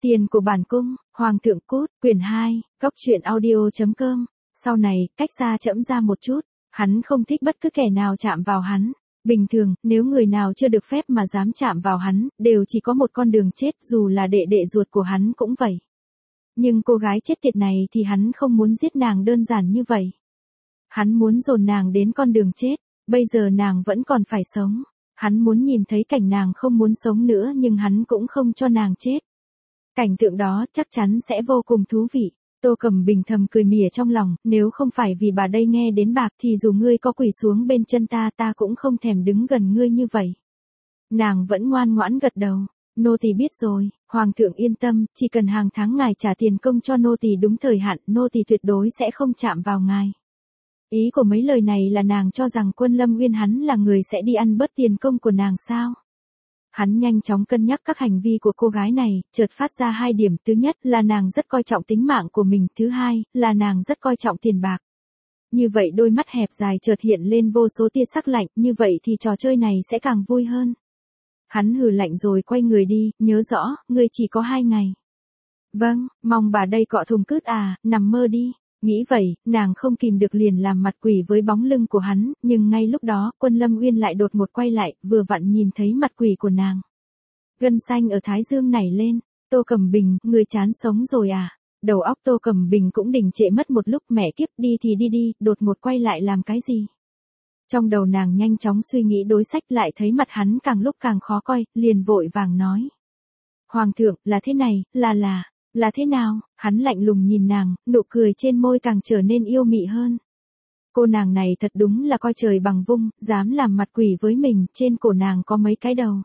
Tiền của bản cung, Hoàng thượng cút, quyển 2, Cốc truyện audio.com. Sau này, cách xa trẫm ra một chút, hắn không thích bất cứ kẻ nào chạm vào hắn. Bình thường, nếu người nào chưa được phép mà dám chạm vào hắn, đều chỉ có một con đường chết, dù là đệ đệ ruột của hắn cũng vậy. Nhưng cô gái chết tiệt này thì hắn không muốn giết nàng đơn giản như vậy. Hắn muốn dồn nàng đến con đường chết, bây giờ nàng vẫn còn phải sống. Hắn muốn nhìn thấy cảnh nàng không muốn sống nữa nhưng hắn cũng không cho nàng chết. Cảnh tượng đó chắc chắn sẽ vô cùng thú vị. Tô Cẩm Bình thầm cười mỉa trong lòng, nếu không phải vì bà đây nghe đến bạc thì dù ngươi có quỳ xuống bên chân ta cũng không thèm đứng gần ngươi như vậy. Nàng vẫn ngoan ngoãn gật đầu, nô tỳ biết rồi, Hoàng thượng yên tâm, chỉ cần hàng tháng ngài trả tiền công cho nô tỳ đúng thời hạn, nô tỳ tuyệt đối sẽ không chạm vào ngài. Ý của mấy lời này là nàng cho rằng Quân Lâm Uyên hắn là người sẽ đi ăn bớt tiền công của nàng sao? Hắn nhanh chóng cân nhắc các hành vi của cô gái này, chợt phát ra hai điểm. Thứ nhất là nàng rất coi trọng tính mạng của mình, thứ hai là nàng rất coi trọng tiền bạc. Như vậy đôi mắt hẹp dài chợt hiện lên vô số tia sắc lạnh, như vậy thì trò chơi này sẽ càng vui hơn. Hắn hừ lạnh rồi quay người đi, nhớ rõ, ngươi chỉ có 2 ngày. Vâng, mong bà đây cọ thùng cứt à, nằm mơ đi. Nghĩ vậy, nàng không kìm được liền làm mặt quỷ với bóng lưng của hắn, nhưng ngay lúc đó, Quân Lâm Uyên lại đột ngột quay lại, vừa vặn nhìn thấy mặt quỷ của nàng. Gân xanh ở thái dương nảy lên, Tô Cẩm Bình, người chán sống rồi à? Đầu óc Tô Cẩm Bình cũng đình trệ mất một lúc, mẹ kiếp, đi thì đi, đột ngột quay lại làm cái gì? Trong đầu nàng nhanh chóng suy nghĩ đối sách, lại thấy mặt hắn càng lúc càng khó coi, liền vội vàng nói. Hoàng thượng, là thế này, là thế nào? Hắn lạnh lùng nhìn nàng, nụ cười trên môi càng trở nên yêu mị hơn. Cô nàng này thật đúng là coi trời bằng vung, dám làm mặt quỷ với mình, trên cổ nàng có mấy cái đầu.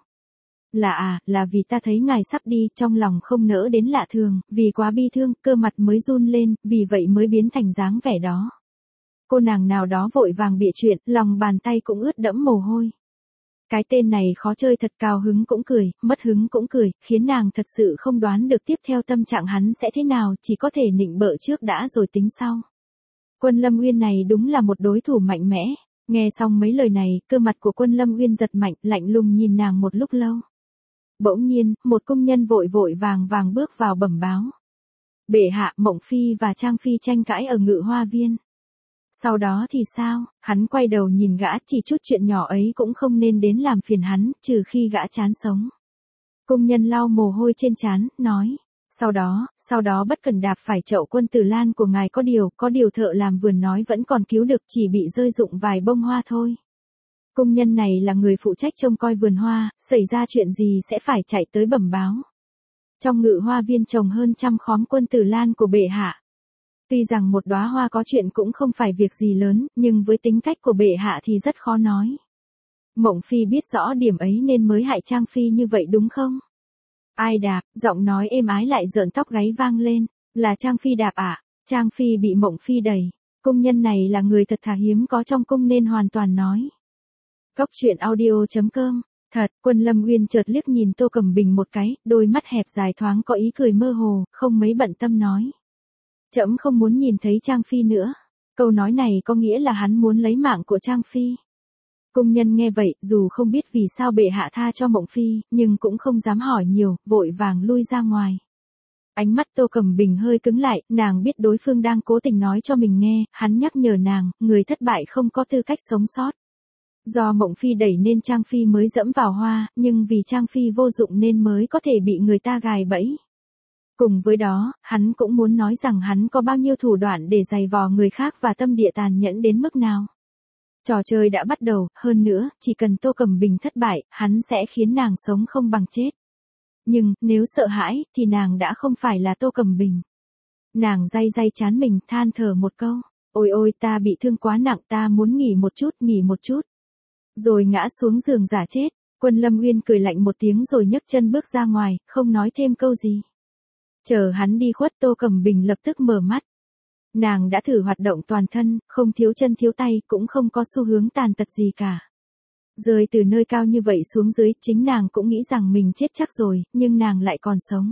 Là vì ta thấy ngài sắp đi, trong lòng không nỡ đến lạ thường, vì quá bi thương, cơ mặt mới run lên, vì vậy mới biến thành dáng vẻ đó. Cô nàng nào đó vội vàng bịa chuyện, lòng bàn tay cũng ướt đẫm mồ hôi. Cái tên này khó chơi thật, cao hứng cũng cười, mất hứng cũng cười, khiến nàng thật sự không đoán được tiếp theo tâm trạng hắn sẽ thế nào, chỉ có thể nịnh bợ trước đã rồi tính sau. Quân Lâm Uyên này đúng là một đối thủ mạnh mẽ. Nghe xong mấy lời này, cơ mặt của Quân Lâm Uyên giật mạnh, lạnh lùng nhìn nàng một lúc lâu. Bỗng nhiên, một công nhân vội vàng bước vào bẩm báo. Bệ hạ, Mộng Phi và Trang Phi tranh cãi ở Ngự Hoa Viên. Sau đó thì sao? Hắn quay đầu nhìn gã, chỉ chút chuyện nhỏ ấy cũng không nên đến làm phiền hắn, trừ khi gã chán sống. Công nhân lau mồ hôi trên trán, nói. Sau đó bất cần đạp phải chậu Quân Tử Lan của ngài, có điều thợ làm vườn nói vẫn còn cứu được, chỉ bị rơi rụng vài bông hoa thôi. Công nhân này là người phụ trách trông coi vườn hoa, xảy ra chuyện gì sẽ phải chạy tới bẩm báo. Trong Ngự Hoa Viên trồng hơn 100 khóm Quân Tử Lan của bệ hạ. Tuy rằng một đóa hoa có chuyện cũng không phải việc gì lớn, nhưng với tính cách của bệ hạ thì rất khó nói. Mộng Phi biết rõ điểm ấy nên mới hại Trang Phi như vậy đúng không? Ai đạp? Giọng nói êm ái lại rợn tóc gáy vang lên. Là Trang Phi đạp ạ? Trang Phi bị Mộng Phi đẩy. Công nhân này là người thật thà hiếm có trong cung nên hoàn toàn nói. Cốc truyện audio.com. Thật, Quân Lâm Uyên chợt liếc nhìn Tô Cẩm Bình một cái, đôi mắt hẹp dài thoáng có ý cười mơ hồ, không mấy bận tâm nói. Trẫm không muốn nhìn thấy Trang Phi nữa. Câu nói này có nghĩa là hắn muốn lấy mạng của Trang Phi. Công nhân nghe vậy, dù không biết vì sao bệ hạ tha cho Mộng Phi, nhưng cũng không dám hỏi nhiều, vội vàng lui ra ngoài. Ánh mắt Tô Cẩm Bình hơi cứng lại, nàng biết đối phương đang cố tình nói cho mình nghe, hắn nhắc nhở nàng, người thất bại không có tư cách sống sót. Do Mộng Phi đẩy nên Trang Phi mới dẫm vào hoa, nhưng vì Trang Phi vô dụng nên mới có thể bị người ta gài bẫy. Cùng với đó, hắn cũng muốn nói rằng hắn có bao nhiêu thủ đoạn để giày vò người khác và tâm địa tàn nhẫn đến mức nào. Trò chơi đã bắt đầu, hơn nữa, chỉ cần Tô Cẩm Bình thất bại, hắn sẽ khiến nàng sống không bằng chết. Nhưng, nếu sợ hãi, thì nàng đã không phải là Tô Cẩm Bình. Nàng day trán mình, than thở một câu. Ôi ta bị thương quá nặng, ta muốn nghỉ một chút. Rồi ngã xuống giường giả chết. Quân Lâm Uyên cười lạnh một tiếng rồi nhấc chân bước ra ngoài, không nói thêm câu gì. Chờ hắn đi khuất, Tô Cẩm Bình lập tức mở mắt. Nàng đã thử hoạt động toàn thân, không thiếu chân thiếu tay, cũng không có xu hướng tàn tật gì cả. Rơi từ nơi cao như vậy xuống dưới, chính nàng cũng nghĩ rằng mình chết chắc rồi, nhưng nàng lại còn sống.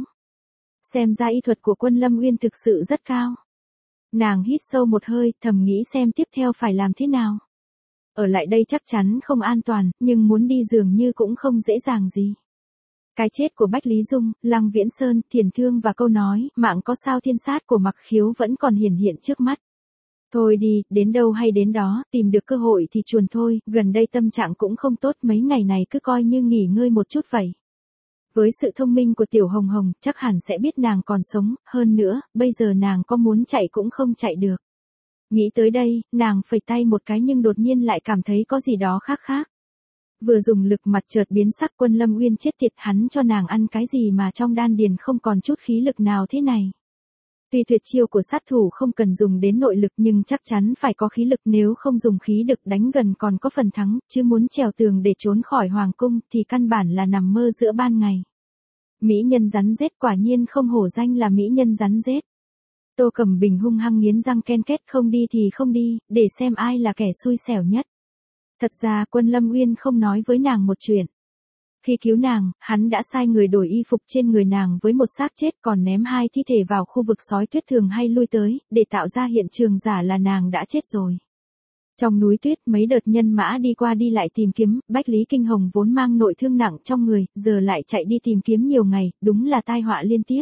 Xem ra y thuật của Quân Lâm Uyên thực sự rất cao. Nàng hít sâu một hơi, thầm nghĩ xem tiếp theo phải làm thế nào. Ở lại đây chắc chắn không an toàn, nhưng muốn đi dường như cũng không dễ dàng gì. Cái chết của Bách Lý Dung, Lăng Viễn Sơn, Thiền Thương và câu nói, mạng có sao thiên sát của Mặc Khiếu vẫn còn hiển hiện trước mắt. Thôi đi, đến đâu hay đến đó, tìm được cơ hội thì chuồn thôi, gần đây tâm trạng cũng không tốt, mấy ngày này cứ coi như nghỉ ngơi một chút vậy. Với sự thông minh của Tiểu Hồng Hồng, chắc hẳn sẽ biết nàng còn sống, hơn nữa, bây giờ nàng có muốn chạy cũng không chạy được. Nghĩ tới đây, nàng phẩy tay một cái nhưng đột nhiên lại cảm thấy có gì đó khác khác. Vừa dùng lực mặt chợt biến sắc, Quân Lâm Uyên chết tiệt, hắn cho nàng ăn cái gì mà trong đan điền không còn chút khí lực nào thế này. Tuy tuyệt chiêu của sát thủ không cần dùng đến nội lực nhưng chắc chắn phải có khí lực, nếu không dùng khí lực đánh gần còn có phần thắng, chứ muốn trèo tường để trốn khỏi hoàng cung thì căn bản là nằm mơ giữa ban ngày. Mỹ nhân rắn rết, quả nhiên không hổ danh là mỹ nhân rắn rết. Tô Cẩm Bình hung hăng nghiến răng ken két, không đi thì không đi, để xem ai là kẻ xui xẻo nhất. Thật ra Quân Lâm Uyên không nói với nàng một chuyện. Khi cứu nàng, hắn đã sai người đổi y phục trên người nàng với một xác chết, còn ném 2 thi thể vào khu vực sói tuyết thường hay lui tới, để tạo ra hiện trường giả là nàng đã chết rồi. Trong núi tuyết, mấy đợt nhân mã đi qua đi lại tìm kiếm, Bách Lý Kinh Hồng vốn mang nội thương nặng trong người, giờ lại chạy đi tìm kiếm nhiều ngày, đúng là tai họa liên tiếp.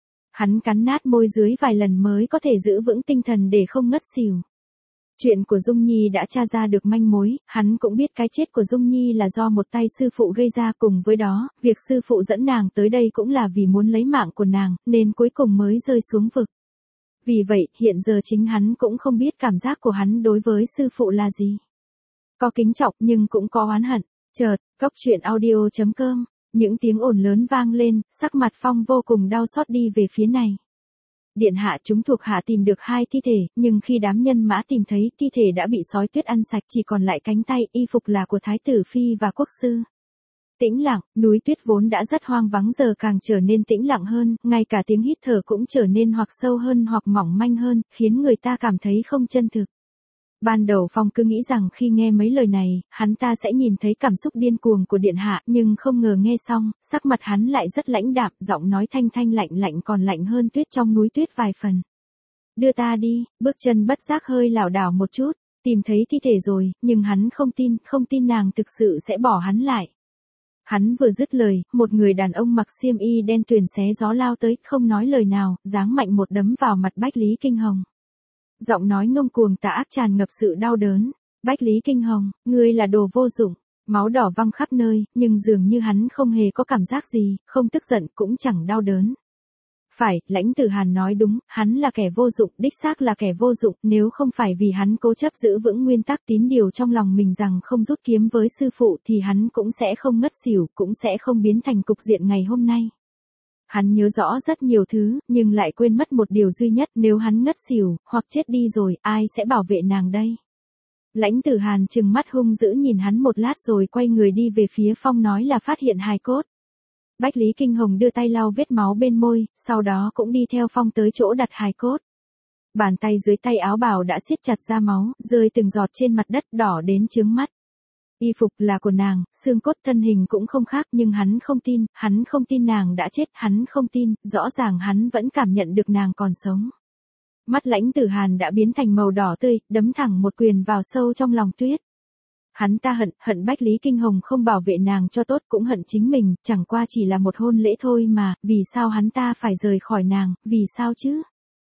Hắn cắn nát môi dưới vài lần mới có thể giữ vững tinh thần để không ngất xỉu. Chuyện của Dung Nhi đã tra ra được manh mối, hắn cũng biết cái chết của Dung Nhi là do một tay sư phụ gây ra, cùng với đó, việc sư phụ dẫn nàng tới đây cũng là vì muốn lấy mạng của nàng, nên cuối cùng mới rơi xuống vực. Vì vậy, hiện giờ chính hắn cũng không biết cảm giác của hắn đối với sư phụ là gì. Có kính trọng nhưng cũng có oán hận. Chợt, Cốc Truyện Audio.com, những tiếng ồn lớn vang lên, sắc mặt Phong vô cùng đau xót đi về phía này. Điện hạ, chúng thuộc hạ tìm được 2 thi thể, nhưng khi đám nhân mã tìm thấy, thi thể đã bị sói tuyết ăn sạch, chỉ còn lại cánh tay, y phục là của Thái tử Phi và quốc sư. Tĩnh lặng, núi tuyết vốn đã rất hoang vắng giờ càng trở nên tĩnh lặng hơn, ngay cả tiếng hít thở cũng trở nên hoặc sâu hơn hoặc mỏng manh hơn, khiến người ta cảm thấy không chân thực. Ban đầu Phong cứ nghĩ rằng khi nghe mấy lời này, hắn ta sẽ nhìn thấy cảm xúc điên cuồng của điện hạ, nhưng không ngờ nghe xong, sắc mặt hắn lại rất lãnh đạm, giọng nói thanh thanh lạnh lạnh còn lạnh hơn tuyết trong núi tuyết vài phần. Đưa ta đi, bước chân bất giác hơi lảo đảo một chút, tìm thấy thi thể rồi, nhưng hắn không tin nàng thực sự sẽ bỏ hắn lại. Hắn vừa dứt lời, một người đàn ông mặc xiêm y đen tuyền xé gió lao tới, không nói lời nào, giáng mạnh một đấm vào mặt Bách Lý Kinh Hồng. Giọng nói ngông cuồng tà ác tràn ngập sự đau đớn. Bách Lý Kinh Hồng, ngươi là đồ vô dụng. Máu đỏ văng khắp nơi, nhưng dường như hắn không hề có cảm giác gì, không tức giận cũng chẳng đau đớn. Phải, Lãnh Tử Hàn nói đúng, hắn là kẻ vô dụng, đích xác là kẻ vô dụng, nếu không phải vì hắn cố chấp giữ vững nguyên tắc tín điều trong lòng mình rằng không rút kiếm với sư phụ thì hắn cũng sẽ không ngất xỉu, cũng sẽ không biến thành cục diện ngày hôm nay. Hắn nhớ rõ rất nhiều thứ, nhưng lại quên mất một điều duy nhất, nếu hắn ngất xỉu, hoặc chết đi rồi, ai sẽ bảo vệ nàng đây? Lãnh Tử Hàn trừng mắt hung dữ nhìn hắn một lát rồi quay người đi về phía Phong, nói là phát hiện hài cốt. Bách Lý Kinh Hồng đưa tay lau vết máu bên môi, sau đó cũng đi theo Phong tới chỗ đặt hài cốt. Bàn tay dưới tay áo bào đã siết chặt ra máu, rơi từng giọt trên mặt đất đỏ đến chướng mắt. Y phục là của nàng, xương cốt thân hình cũng không khác, nhưng hắn không tin nàng đã chết, hắn không tin, rõ ràng hắn vẫn cảm nhận được nàng còn sống. Mắt Lãnh Tử Hàn đã biến thành màu đỏ tươi, đấm thẳng một quyền vào sâu trong lòng tuyết. Hắn ta hận Bách Lý Kinh Hồng không bảo vệ nàng cho tốt, cũng hận chính mình, chẳng qua chỉ là một hôn lễ thôi mà, vì sao hắn ta phải rời khỏi nàng, vì sao chứ?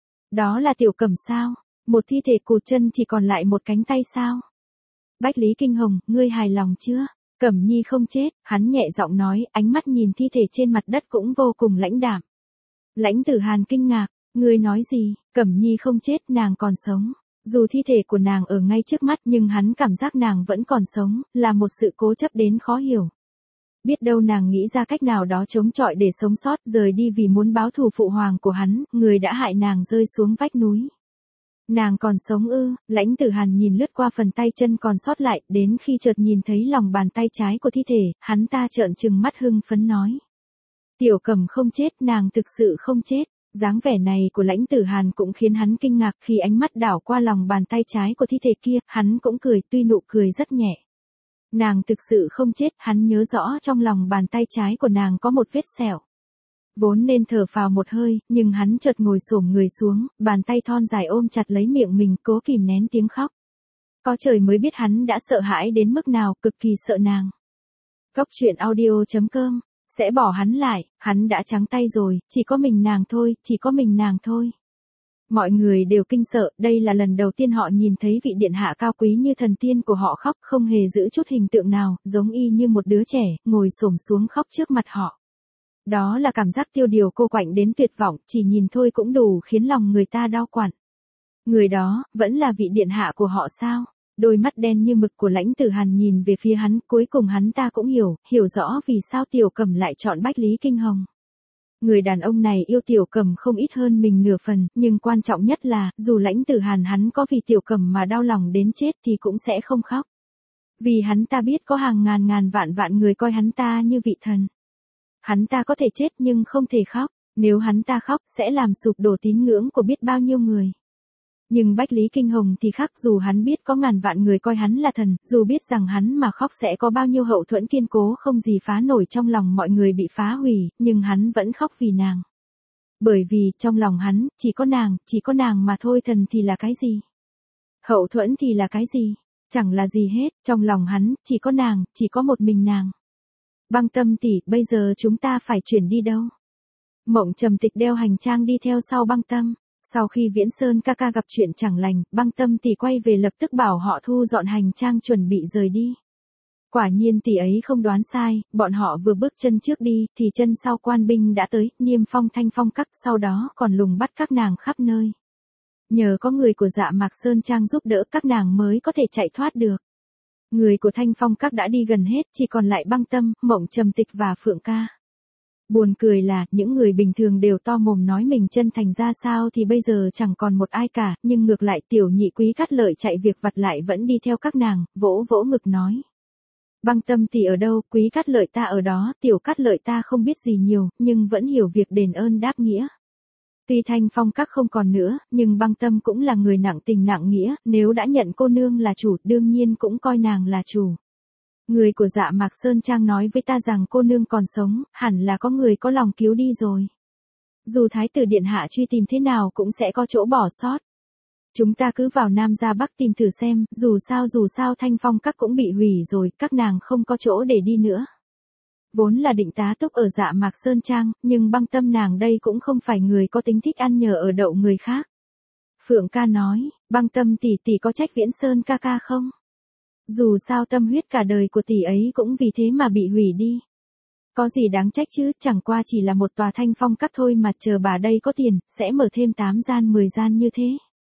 Đó là Tiểu Cẩm sao? Một thi thể cụt chân chỉ còn lại một cánh tay sao? Bách Lý Kinh Hồng, ngươi hài lòng chưa? Cẩm Nhi không chết, hắn nhẹ giọng nói, ánh mắt nhìn thi thể trên mặt đất cũng vô cùng lãnh đạm. Lãnh Tử Hàn kinh ngạc, ngươi nói gì? Cẩm Nhi không chết, nàng còn sống. Dù thi thể của nàng ở ngay trước mắt nhưng hắn cảm giác nàng vẫn còn sống, là một sự cố chấp đến khó hiểu. Biết đâu nàng nghĩ ra cách nào đó chống chọi để sống sót, rời đi vì muốn báo thù phụ hoàng của hắn, người đã hại nàng rơi xuống vách núi. Nàng còn sống ư? Lãnh Tử Hàn nhìn lướt qua phần tay chân còn sót lại, đến khi chợt nhìn thấy lòng bàn tay trái của thi thể, hắn ta trợn trừng mắt hưng phấn nói. Tiểu Cẩm không chết, nàng thực sự không chết. Dáng vẻ này của Lãnh Tử Hàn cũng khiến hắn kinh ngạc, khi ánh mắt đảo qua lòng bàn tay trái của thi thể kia, hắn cũng cười, tuy nụ cười rất nhẹ. Nàng thực sự không chết, hắn nhớ rõ trong lòng bàn tay trái của nàng có một vết sẹo. Vốn nên thở phào một hơi, nhưng hắn chợt ngồi xổm người xuống, bàn tay thon dài ôm chặt lấy miệng mình, cố kìm nén tiếng khóc. Có trời mới biết hắn đã sợ hãi đến mức nào, cực kỳ sợ nàng. Cốc Truyện Audio.com sẽ bỏ hắn lại, hắn đã trắng tay rồi, chỉ có mình nàng thôi, chỉ có mình nàng thôi. Mọi người đều kinh sợ, đây là lần đầu tiên họ nhìn thấy vị điện hạ cao quý như thần tiên của họ khóc, không hề giữ chút hình tượng nào, giống y như một đứa trẻ, ngồi xổm xuống khóc trước mặt họ. Đó là cảm giác tiêu điều cô quạnh đến tuyệt vọng, chỉ nhìn thôi cũng đủ khiến lòng người ta đau quặn. Người đó, vẫn là vị điện hạ của họ sao? Đôi mắt đen như mực của Lãnh Tử Hàn nhìn về phía hắn, cuối cùng hắn ta cũng hiểu rõ vì sao Tiểu Cẩm lại chọn Bách Lý Kinh Hồng. Người đàn ông này yêu Tiểu Cẩm không ít hơn mình nửa phần, nhưng quan trọng nhất là, dù Lãnh Tử Hàn hắn có vì Tiểu Cẩm mà đau lòng đến chết thì cũng sẽ không khóc. Vì hắn ta biết có hàng ngàn vạn người coi hắn ta như vị thần. Hắn ta có thể chết nhưng không thể khóc, nếu hắn ta khóc sẽ làm sụp đổ tín ngưỡng của biết bao nhiêu người. Nhưng Bách Lý Kinh Hồng thì khác, dù hắn biết có ngàn vạn người coi hắn là thần, dù biết rằng hắn mà khóc sẽ có bao nhiêu hậu thuẫn kiên cố không gì phá nổi trong lòng mọi người bị phá hủy, nhưng hắn vẫn khóc vì nàng. Bởi vì, trong lòng hắn, chỉ có nàng mà thôi, thần thì là cái gì? Hậu thuẫn thì là cái gì? Chẳng là gì hết, trong lòng hắn, chỉ có nàng, chỉ có một mình nàng. Băng Tâm tỷ, bây giờ chúng ta phải chuyển đi đâu? Mộng Trầm Tịch đeo hành trang đi theo sau Băng Tâm. Sau khi Viễn Sơn ca ca gặp chuyện chẳng lành, Băng Tâm tỷ quay về lập tức bảo họ thu dọn hành trang chuẩn bị rời đi. Quả nhiên tỷ ấy không đoán sai, bọn họ vừa bước chân trước đi, thì chân sau quan binh đã tới, Niêm Phong Thanh Phong Các, sau đó còn lùng bắt các nàng khắp nơi. Nhờ có người của Dạ Mạc Sơn Trang giúp đỡ các nàng mới có thể chạy thoát được. Người của Thanh Phong Các đã đi gần hết, chỉ còn lại Băng Tâm, Mộng Trầm Tịch và Phượng Ca. Buồn cười là, những người bình thường đều to mồm nói mình chân thành ra sao thì bây giờ chẳng còn một ai cả, nhưng ngược lại Tiểu Nhị Quý Cát Lợi chạy việc vặt lại vẫn đi theo các nàng, vỗ vỗ ngực nói. Băng Tâm tỷ ở đâu, Quý Cát Lợi ta ở đó, Tiểu Cát Lợi ta không biết gì nhiều, nhưng vẫn hiểu việc đền ơn đáp nghĩa. Tuy Thanh Phong Các không còn nữa, nhưng Băng Tâm cũng là người nặng tình nặng nghĩa, nếu đã nhận cô nương là chủ, đương nhiên cũng coi nàng là chủ. Người của Dạ Mạc Sơn Trang nói với ta rằng cô nương còn sống, hẳn là có người có lòng cứu đi rồi. Dù Thái tử điện hạ truy tìm thế nào cũng sẽ có chỗ bỏ sót. Chúng ta cứ vào Nam ra Bắc tìm thử xem, dù sao Thanh Phong Các cũng bị hủy rồi, các nàng không có chỗ để đi nữa. Vốn là định tá túc ở Dạ Mạc Sơn Trang, nhưng Băng Tâm nàng đây cũng không phải người có tính thích ăn nhờ ở đậu người khác. Phượng Ca nói, Băng Tâm tỷ tỷ có trách Viễn Sơn ca ca không? Dù sao tâm huyết cả đời của tỷ ấy cũng vì thế mà bị hủy đi. Có gì đáng trách chứ, chẳng qua chỉ là một tòa Thanh Phong Các thôi mà, chờ bà đây có tiền, sẽ mở thêm 8 gian 10 gian như thế.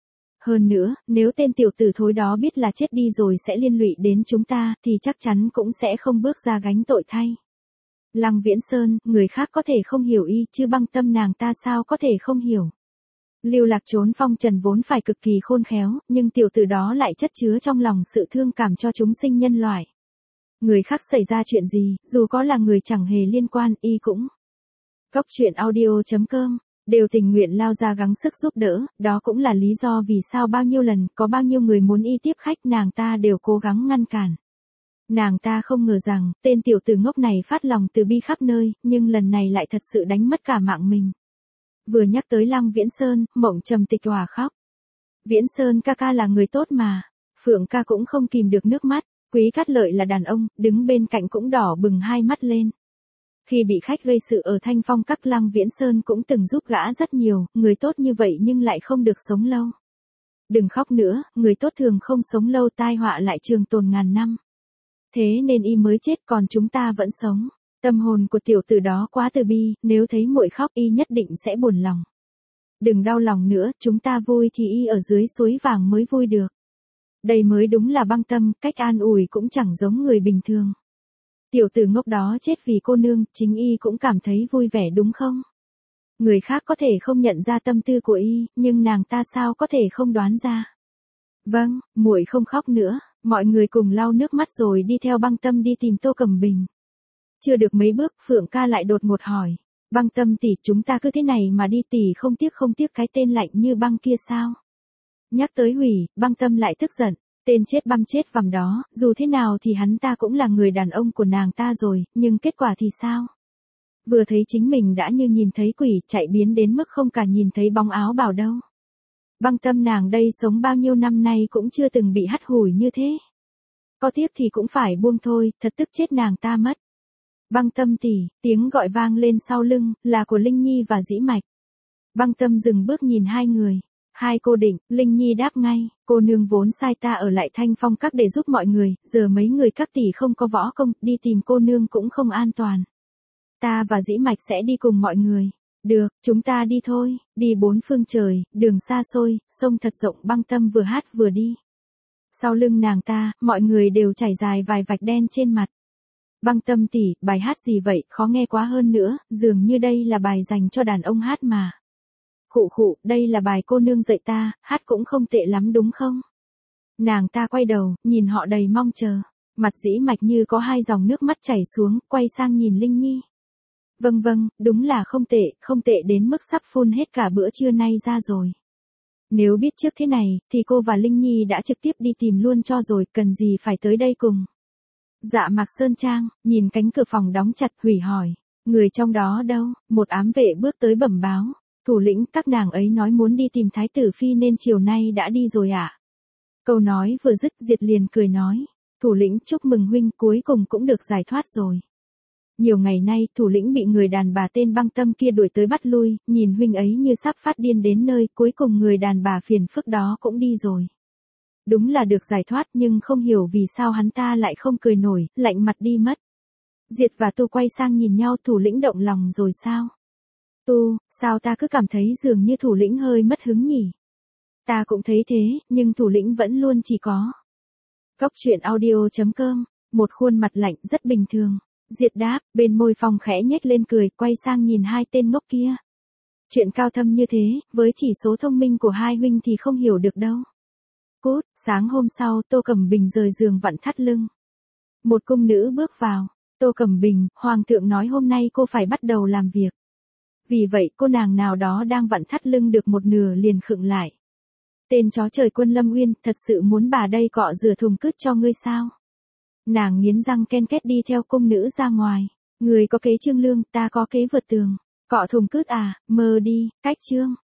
Hơn nữa, nếu tên tiểu tử thối đó biết là chết đi rồi sẽ liên lụy đến chúng ta, thì chắc chắn cũng sẽ không bước ra gánh tội thay. Lăng Viễn Sơn, người khác có thể không hiểu y, chứ Băng Tâm nàng ta sao có thể không hiểu. Lưu Lạc trốn phong trần vốn phải cực kỳ khôn khéo, nhưng tiểu tử đó lại chất chứa trong lòng sự thương cảm cho chúng sinh nhân loại. Người khác xảy ra chuyện gì, dù có là người chẳng hề liên quan, y cũng. Cốc truyện audio.com, đều tình nguyện lao ra gắng sức giúp đỡ, đó cũng là lý do vì sao bao nhiêu lần, có bao nhiêu người muốn y tiếp khách nàng ta đều cố gắng ngăn cản. Nàng ta không ngờ rằng, tên tiểu tử ngốc này phát lòng từ bi khắp nơi, nhưng lần này lại thật sự đánh mất cả mạng mình. Vừa nhắc tới Lăng Viễn Sơn, Mộng Trầm Tịch òa khóc. Viễn Sơn ca ca là người tốt mà. Phượng Ca cũng không kìm được nước mắt. Quý Cát Lợi là đàn ông, đứng bên cạnh cũng đỏ bừng hai mắt lên. Khi bị khách gây sự ở Thanh Phong Các, Lăng Viễn Sơn cũng từng giúp gã rất nhiều, người tốt như vậy nhưng lại không được sống lâu. Đừng khóc nữa, người tốt thường không sống lâu, tai họa lại trường tồn ngàn năm. Thế nên y mới chết, còn chúng ta vẫn sống. Tâm hồn của tiểu tử đó quá từ bi, nếu thấy muội khóc y nhất định sẽ buồn lòng. Đừng đau lòng nữa, chúng ta vui thì y ở dưới suối vàng mới vui được. Đây mới đúng là Băng Tâm, cách an ủi cũng chẳng giống người bình thường. Tiểu tử ngốc đó chết vì cô nương, chính y cũng cảm thấy vui vẻ đúng không? Người khác có thể không nhận ra tâm tư của y, nhưng nàng ta sao có thể không đoán ra. Vâng, muội không khóc nữa, mọi người cùng lau nước mắt rồi đi theo Băng Tâm đi tìm Tô Cẩm Bình. Chưa được mấy bước, Phượng Ca lại đột ngột hỏi. Băng Tâm tỷ, chúng ta cứ thế này mà đi, tỷ không tiếc cái tên lạnh như băng kia sao? Nhắc tới hủy, Băng Tâm lại tức giận. Tên chết băm chết vằm đó, dù thế nào thì hắn ta cũng là người đàn ông của nàng ta rồi, nhưng kết quả thì sao? Vừa thấy chính mình đã như nhìn thấy quỷ, chạy biến đến mức không cả nhìn thấy bóng áo bào đâu. Băng Tâm nàng đây sống bao nhiêu năm nay cũng chưa từng bị hắt hủi như thế. Có tiếc thì cũng phải buông thôi, thật tức chết nàng ta mất. Băng Tâm tỷ, tiếng gọi vang lên sau lưng, là của Linh Nhi và Dĩ Mạch. Băng Tâm dừng bước nhìn hai người. Hai cô định, Linh Nhi đáp ngay, cô nương vốn sai ta ở lại Thanh Phong Các để giúp mọi người, giờ mấy người các tỷ không có võ công, đi tìm cô nương cũng không an toàn. Ta và Dĩ Mạch sẽ đi cùng mọi người. Được, chúng ta đi thôi, đi bốn phương trời, đường xa xôi, sông thật rộng. Băng Tâm vừa hát vừa đi. Sau lưng nàng ta, mọi người đều trải dài vài vạch đen trên mặt. Băng Tâm tỷ, bài hát gì vậy, khó nghe quá hơn nữa, dường như đây là bài dành cho đàn ông hát mà. Khụ khụ, đây là bài cô nương dạy ta, hát cũng không tệ lắm đúng không? Nàng ta quay đầu, nhìn họ đầy mong chờ. Mặt Dĩ Mạch như có hai dòng nước mắt chảy xuống, quay sang nhìn Linh Nhi. Vâng vâng, đúng là không tệ đến mức sắp phun hết cả bữa trưa nay ra rồi. Nếu biết trước thế này, thì cô và Linh Nhi đã trực tiếp đi tìm luôn cho rồi, cần gì phải tới đây cùng. Dạ Mạc Sơn Trang, nhìn cánh cửa phòng đóng chặt, hủy hỏi. Người trong đó đâu? Một ám vệ bước tới bẩm báo. Thủ lĩnh, các nàng ấy nói muốn đi tìm Thái tử Phi nên chiều nay đã đi rồi ạ. Câu nói vừa dứt, Diệt liền cười nói. Thủ lĩnh, chúc mừng huynh, cuối cùng cũng được giải thoát rồi. Nhiều ngày nay, thủ lĩnh bị người đàn bà tên Băng Tâm kia đuổi tới bắt lui, nhìn huynh ấy như sắp phát điên đến nơi, cuối cùng người đàn bà phiền phức đó cũng đi rồi. Đúng là được giải thoát nhưng không hiểu vì sao hắn ta lại không cười nổi, lạnh mặt đi mất. Diệt và Tu quay sang nhìn nhau, thủ lĩnh động lòng rồi sao? Tu, sao ta cứ cảm thấy dường như thủ lĩnh hơi mất hứng nhỉ? Ta cũng thấy thế, nhưng thủ lĩnh vẫn luôn chỉ có. Cốc truyện audio.com, một khuôn mặt lạnh rất bình thường. Diệt đáp, bên môi Phong khẽ nhếch lên cười, quay sang nhìn hai tên ngốc kia. Chuyện cao thâm như thế, với chỉ số thông minh của hai huynh thì không hiểu được đâu. Cút, sáng hôm sau, Tô Cẩm Bình rời giường vặn thắt lưng. Một cung nữ bước vào. Tô Cẩm Bình, Hoàng thượng nói hôm nay cô phải bắt đầu làm việc. Vì vậy cô nàng nào đó đang vặn thắt lưng được một nửa liền khựng lại. Tên chó trời Quân Lâm Uyên, thật sự muốn bà đây cọ rửa thùng cứt cho ngươi sao? Nàng nghiến răng ken két đi theo cung nữ ra ngoài. Người có kế trương lương, ta có kế vượt tường. Cọ thùng cứt à, mơ đi, cách trương.